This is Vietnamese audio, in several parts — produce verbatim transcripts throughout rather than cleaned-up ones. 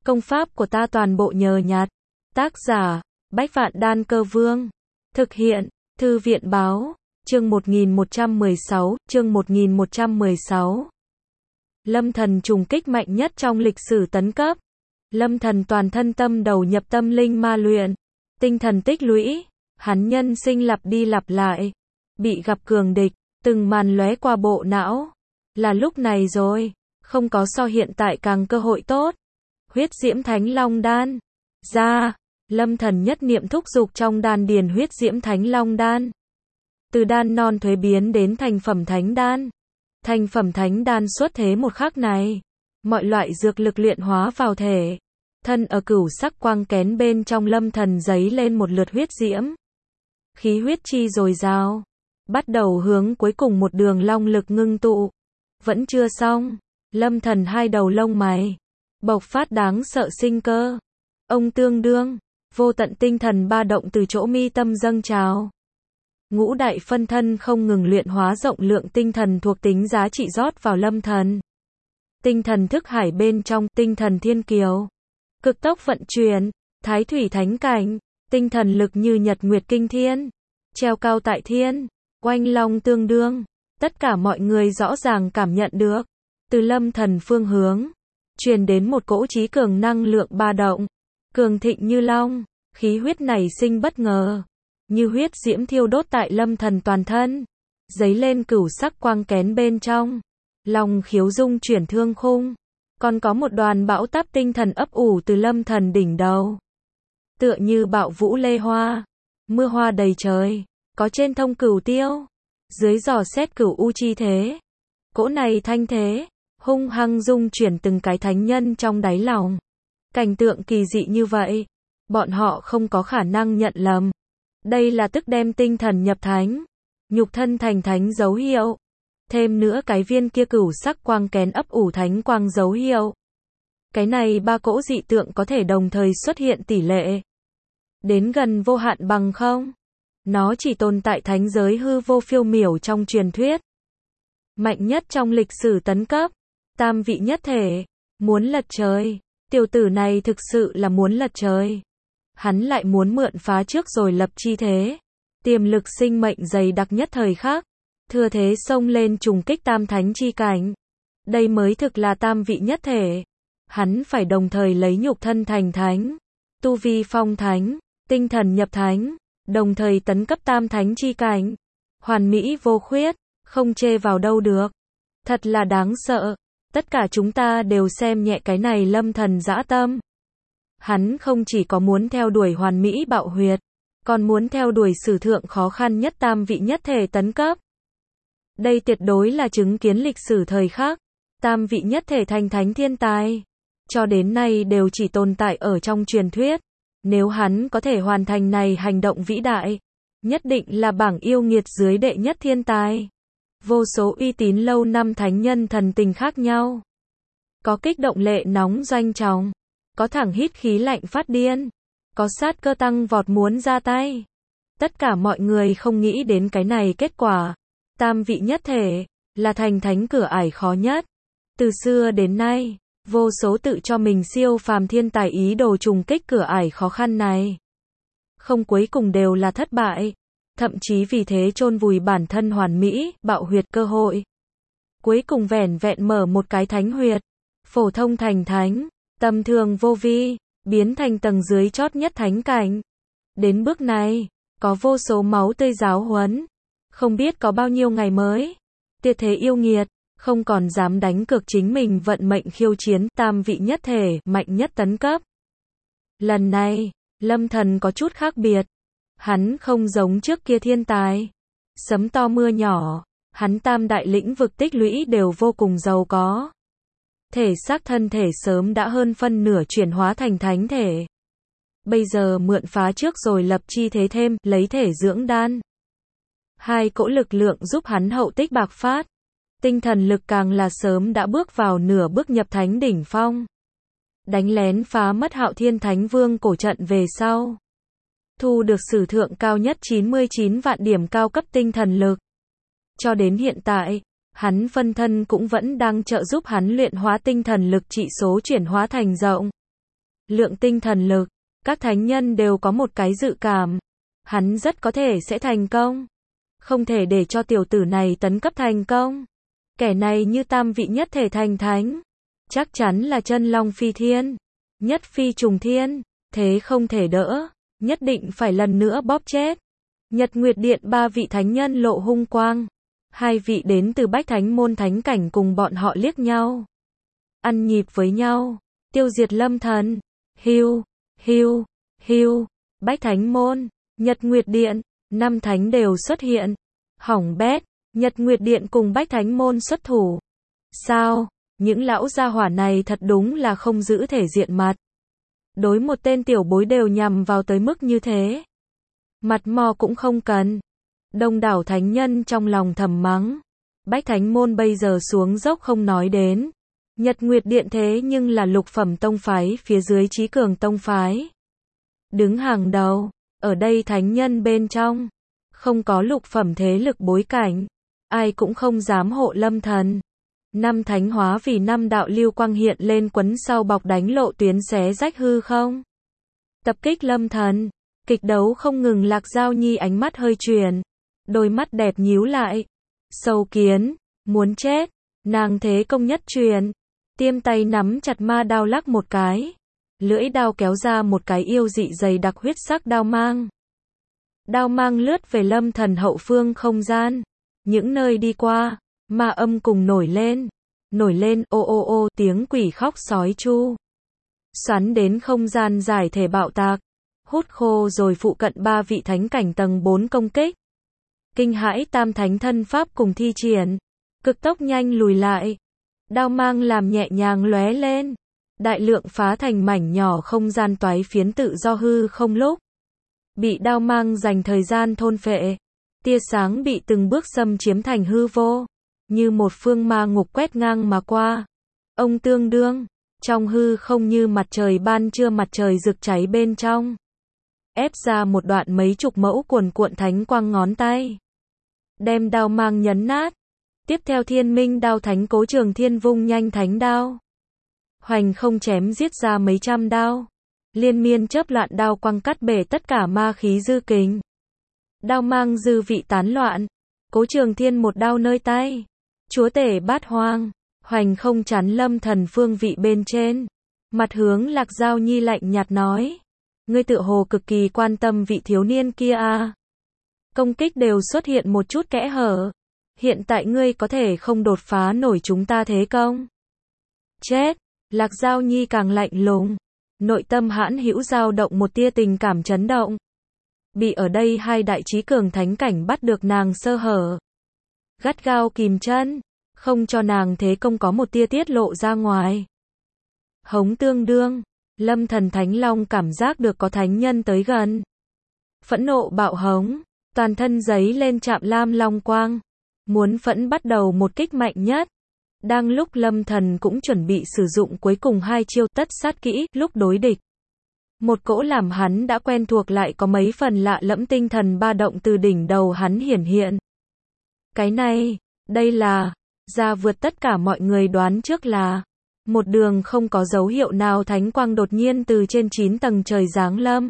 Công pháp của ta toàn bộ nhờ nhặt. Tác giả, Bách Vạn Đan Cơ Vương. Thực hiện, Thư viện Báo. Chương một nghìn một trăm mười sáu, chương một nghìn một trăm mười sáu. Lâm Thần trùng kích mạnh nhất trong lịch sử tấn cấp. Lâm Thần toàn thân tâm đầu nhập tâm linh ma luyện, tinh thần tích lũy, hắn nhân sinh lặp đi lặp lại, bị gặp cường địch, từng màn lóe qua bộ não. Là lúc này rồi, không có so hiện tại càng cơ hội tốt. Huyết Diễm Thánh Long Đan ra, Lâm Thần nhất niệm thúc dục trong đan điền Huyết Diễm Thánh Long Đan. Từ đan non thuế biến đến thành phẩm thánh đan. Thành phẩm thánh đan xuất thế một khắc này, mọi loại dược lực luyện hóa vào thể. Thân ở cửu sắc quang kén bên trong Lâm Thần giấy lên một lượt huyết diễm. Khí huyết chi dồi dào, bắt đầu hướng cuối cùng một đường long lực ngưng tụ. Vẫn chưa xong, Lâm Thần hai đầu lông mày bộc phát đáng sợ sinh cơ. Ông tương đương, vô tận tinh thần ba động từ chỗ mi tâm dâng trào. Ngũ đại phân thân không ngừng luyện hóa rộng lượng tinh thần thuộc tính giá trị rót vào Lâm Thần. Tinh thần thức hải bên trong, tinh thần thiên kiều. Cực tốc vận chuyển, thái thủy thánh cảnh, tinh thần lực như nhật nguyệt kinh thiên. Treo cao tại thiên, oanh long tương đương. Tất cả mọi người rõ ràng cảm nhận được. Từ Lâm Thần phương hướng, truyền đến một cỗ trí cường năng lượng ba động. Cường thịnh như long, khí huyết nảy sinh bất ngờ. Như huyết diễm thiêu đốt tại Lâm Thần toàn thân, dấy lên cửu sắc quang kén bên trong. Lòng khiếu dung chuyển thương khung, còn có một đoàn bão táp tinh thần ấp ủ từ Lâm Thần đỉnh đầu. Tựa như bạo vũ lê hoa, mưa hoa đầy trời, có trên thông cửu tiêu, dưới dò xét cửu u chi thế. Cỗ này thanh thế, hung hăng dung chuyển từng cái thánh nhân trong đáy lòng. Cảnh tượng kỳ dị như vậy, bọn họ không có khả năng nhận lầm. Đây là tức đem tinh thần nhập thánh, nhục thân thành thánh dấu hiệu. Thêm nữa cái viên kia cửu sắc quang kén ấp ủ thánh quang dấu hiệu. Cái này ba cỗ dị tượng có thể đồng thời xuất hiện tỷ lệ đến gần vô hạn bằng không. Nó chỉ tồn tại thánh giới hư vô phiêu miểu trong truyền thuyết. Mạnh nhất trong lịch sử tấn cấp, tam vị nhất thể, muốn lật trời. Tiểu tử này thực sự là muốn lật trời. Hắn lại muốn mượn phá trước rồi lập chi thế. Tiềm lực sinh mệnh dày đặc nhất thời khắc, thừa thế xông lên trùng kích tam thánh chi cảnh. Đây mới thực là tam vị nhất thể. Hắn phải đồng thời lấy nhục thân thành thánh, tu vi phong thánh, tinh thần nhập thánh, đồng thời tấn cấp tam thánh chi cảnh. Hoàn mỹ vô khuyết, không chê vào đâu được. Thật là đáng sợ. Tất cả chúng ta đều xem nhẹ cái này Lâm Thần dã tâm. Hắn không chỉ có muốn theo đuổi hoàn mỹ bạo huyệt, còn muốn theo đuổi sử thượng khó khăn nhất tam vị nhất thể tấn cấp. Đây tuyệt đối là chứng kiến lịch sử thời khắc. Tam vị nhất thể thành thánh thiên tài, cho đến nay đều chỉ tồn tại ở trong truyền thuyết. Nếu hắn có thể hoàn thành này hành động vĩ đại, nhất định là bảng yêu nghiệt dưới đệ nhất thiên tài. Vô số uy tín lâu năm thánh nhân thần tình khác nhau. Có kích động lệ nóng doanh trọng, có thẳng hít khí lạnh phát điên, có sát cơ tăng vọt muốn ra tay. Tất cả mọi người không nghĩ đến cái này kết quả. Tam vị nhất thể là thành thánh cửa ải khó nhất. Từ xưa đến nay, vô số tự cho mình siêu phàm thiên tài ý đồ trùng kích cửa ải khó khăn này. Không, cuối cùng đều là thất bại. Thậm chí vì thế chôn vùi bản thân hoàn mỹ, bạo huyệt cơ hội. Cuối cùng vẻn vẹn mở một cái thánh huyệt, phổ thông thành thánh, tầm thường vô vi, biến thành tầng dưới chót nhất thánh cảnh. Đến bước này, có vô số máu tươi giáo huấn. Không biết có bao nhiêu ngày mới. Tuyệt thế yêu nghiệt, không còn dám đánh cược chính mình vận mệnh khiêu chiến tam vị nhất thể, mạnh nhất tấn cấp. Lần này, Lâm Thần có chút khác biệt. Hắn không giống trước kia thiên tài. Sấm to mưa nhỏ, hắn tam đại lĩnh vực tích lũy đều vô cùng giàu có. Thể xác thân thể sớm đã hơn phân nửa chuyển hóa thành thánh thể. Bây giờ mượn phá trước rồi lập chi thế thêm, lấy thể dưỡng đan. Hai cỗ lực lượng giúp hắn hậu tích bạc phát. Tinh thần lực càng là sớm đã bước vào nửa bước nhập thánh đỉnh phong. Đánh lén phá mất Hạo Thiên Thánh Vương cổ trận về sau. Thu được sử thượng cao nhất chín mươi chín vạn điểm cao cấp tinh thần lực. Cho đến hiện tại, hắn phân thân cũng vẫn đang trợ giúp hắn luyện hóa tinh thần lực trị số chuyển hóa thành rộng. lượng tinh thần lực, các thánh nhân đều có một cái dự cảm. Hắn rất có thể sẽ thành công. Không thể để cho tiểu tử này tấn cấp thành công. Kẻ này như tam vị nhất thể thành thánh. Chắc chắn là chân long phi thiên. Nhất phi trùng thiên. Thế không thể đỡ. Nhất định phải lần nữa bóp chết. Nhật Nguyệt Điện ba vị thánh nhân lộ hung quang. Hai vị đến từ Bách Thánh môn thánh cảnh cùng bọn họ liếc nhau. Ăn nhịp với nhau. Tiêu diệt Lâm Thần. Hiu, hiu, hiu. Bách Thánh môn, Nhật Nguyệt Điện, năm thánh đều xuất hiện. Hỏng bét, Nhật Nguyệt Điện cùng Bách Thánh môn xuất thủ. Sao, những lão gia hỏa này thật đúng là không giữ thể diện mặt. Đối một tên tiểu bối đều nhằm vào tới mức như thế. Mặt mò cũng không cần. Đông đảo thánh nhân trong lòng thầm mắng. Bách Thánh môn bây giờ xuống dốc không nói đến. Nhật Nguyệt Điện thế nhưng là lục phẩm tông phái phía dưới trí cường tông phái. Đứng hàng đầu, ở đây thánh nhân bên trong. Không có lục phẩm thế lực bối cảnh. Ai cũng không dám hộ Lâm Thần. Năm thánh hóa vì năm đạo lưu quang hiện lên quấn sau bọc đánh lộ tuyến xé rách hư không. Tập kích Lâm Thần. Kịch đấu không ngừng. Lạc Giao Nhi ánh mắt hơi chuyển. Đôi mắt đẹp nhíu lại. Sâu kiến, muốn chết. Nàng thế công nhất truyền. Tiêm tay nắm chặt ma đao lắc một cái. Lưỡi đao kéo ra một cái yêu dị dày đặc huyết sắc đao mang. Đao mang lướt về Lâm Thần hậu phương không gian. Những nơi đi qua, ma âm cùng nổi lên. Nổi lên ô ô ô tiếng quỷ khóc sói chu. Xoắn đến không gian giải thể bạo tạc. Hút khô rồi phụ cận ba vị thánh cảnh tầng bốn công kích. Kinh hãi tam thánh thân pháp cùng thi triển. Cực tốc nhanh lùi lại. Đao mang làm nhẹ nhàng lóe lên. Đại lượng phá thành mảnh nhỏ không gian toái phiến tự do hư không lúc. Bị đao mang dành thời gian thôn phệ. Tia sáng bị từng bước xâm chiếm thành hư vô. Như một phương ma ngục quét ngang mà qua. Ông tương đương. Trong hư không như mặt trời ban trưa mặt trời rực cháy bên trong. Ép ra một đoạn mấy chục mẫu cuồn cuộn thánh quang ngón tay. Đem đao mang nhấn nát. Tiếp theo thiên minh đao thánh cố trường thiên vung nhanh thánh đao. Hoành không chém giết ra mấy trăm đao. Liên miên chớp loạn đao quăng cắt bể tất cả ma khí dư kình. Đao mang dư vị tán loạn. Cố trường thiên một đao nơi tay. Chúa tể bát hoang. Hoành không chắn Lâm Thần phương vị bên trên. Mặt hướng Lạc Giao Nhi lạnh nhạt nói. Ngươi tựa hồ cực kỳ quan tâm vị thiếu niên kia à. Công kích đều xuất hiện một chút kẽ hở. Hiện tại ngươi có thể không đột phá nổi chúng ta thế công. Chết. Lạc Giao Nhi càng lạnh lùng. Nội tâm hãn hữu dao động một tia tình cảm chấn động. Bị ở đây hai đại trí cường thánh cảnh bắt được nàng sơ hở. Gắt gao kìm chân. Không cho nàng thế công có một tia tiết lộ ra ngoài. Hống tương đương. Lâm Thần Thánh Long cảm giác được có thánh nhân tới gần. Phẫn nộ bạo hống. Toàn thân giấy lên chạm lam long quang. Muốn phẫn bắt đầu một kích mạnh nhất. Đang lúc Lâm Thần cũng chuẩn bị sử dụng cuối cùng hai chiêu tất sát kỹ lúc đối địch. Một cỗ làm hắn đã quen thuộc lại có mấy phần lạ lẫm tinh thần ba động từ đỉnh đầu hắn hiển hiện. Cái này, đây là, ra vượt tất cả mọi người đoán trước là, một đường không có dấu hiệu nào thánh quang đột nhiên từ trên chín tầng trời giáng lâm.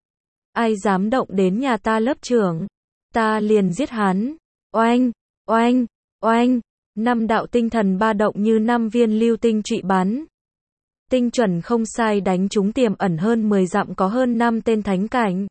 Ai dám động đến nhà ta lớp trưởng, ta liền giết hắn. Oanh, oanh, oanh. Năm đạo tinh thần ba động như năm viên lưu tinh trụy bắn. Tinh chuẩn không sai đánh trúng tiềm ẩn hơn mười dặm có hơn năm tên thánh cảnh.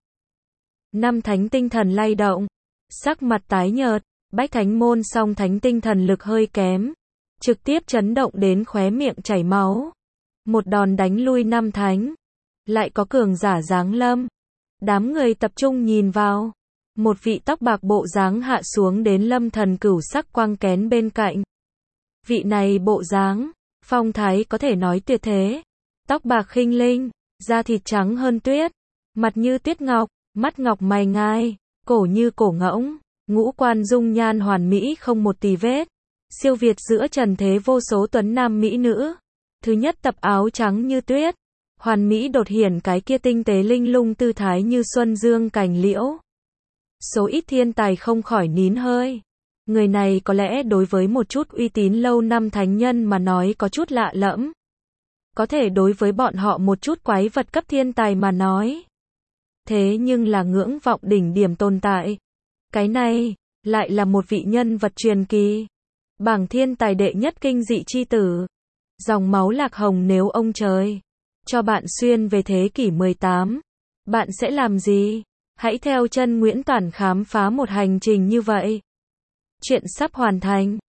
Năm thánh tinh thần lay động. Sắc mặt tái nhợt. Bách Thánh môn song thánh tinh thần lực hơi kém. Trực tiếp chấn động đến khóe miệng chảy máu. Một đòn đánh lui năm thánh. Lại có cường giả giáng lâm. Đám người tập trung nhìn vào. Một vị tóc bạc bộ dáng hạ xuống đến Lâm Thần cửu sắc quang kén bên cạnh. Vị này bộ dáng, phong thái có thể nói tuyệt thế. Tóc bạc khinh linh, da thịt trắng hơn tuyết, mặt như tuyết ngọc, mắt ngọc mày ngai, cổ như cổ ngỗng, ngũ quan dung nhan hoàn mỹ không một tì vết. Siêu việt giữa trần thế vô số tuấn nam mỹ nữ. Thứ nhất tập áo trắng như tuyết, hoàn mỹ đột hiển cái kia tinh tế linh lung tư thái như xuân dương cành liễu. Số ít thiên tài không khỏi nín hơi. Người này có lẽ đối với một chút uy tín lâu năm thánh nhân mà nói có chút lạ lẫm. có thể đối với bọn họ một chút quái vật cấp thiên tài mà nói. Thế nhưng là ngưỡng vọng đỉnh điểm tồn tại. Cái này, lại là một vị nhân vật truyền kỳ. Bảng thiên tài đệ nhất kinh dị chi tử. Dòng máu lạc hồng nếu ông trời cho bạn xuyên về thế kỷ mười tám, bạn sẽ làm gì? Hãy theo chân Nguyễn Toản khám phá một hành trình như vậy. Chuyện sắp hoàn thành.